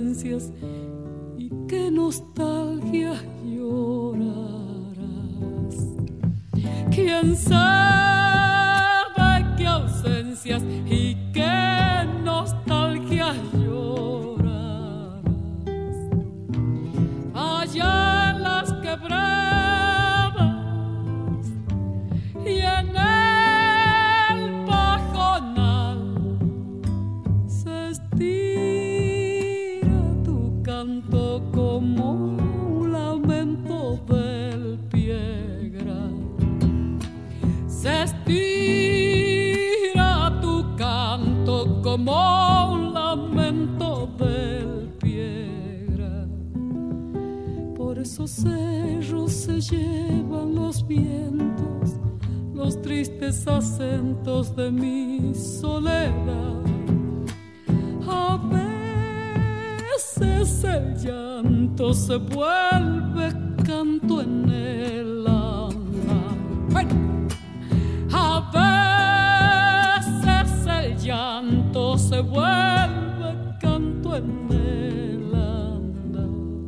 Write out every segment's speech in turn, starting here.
ausencias y qué nostalgia llorarás. ¿Quién sabe qué ausencias y qué nostalgia llorarás? Allá en las quebradas y en el pajonal se estira tu canto como un lamento del piegra. Se estira tu canto como un lamento del piedra. Por esos cerros se llevan los vientos, los tristes acentos de mi soledad. A veces el llanto se vuelve canto en el alma. A veces el llanto se vuelve canto en el andar.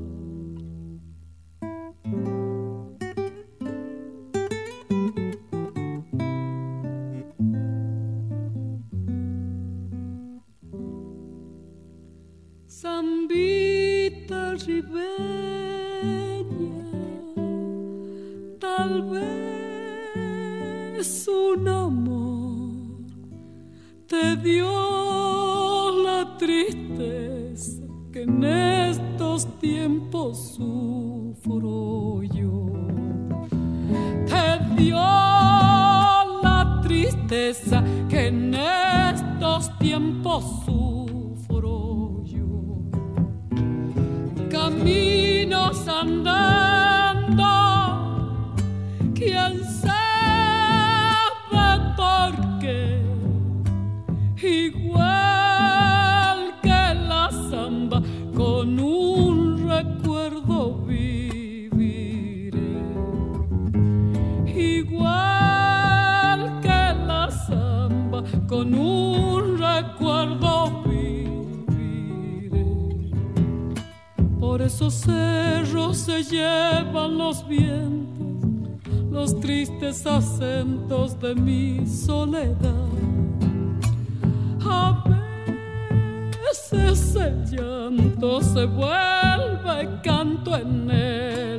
Zambita ribeña, tal vez un amor te dio la tristeza que en estos tiempos sufro yo. Te dio la tristeza que en estos tiempos sufro yo. Caminos andando, quién sabe por qué, igual que la samba, con un recuerdo viviré. Igual que la samba, con un recuerdo viviré. Por esos cerros se llevan los vientos, los tristes acentos de mi soledad. A veces el llanto se vuelve canto en él.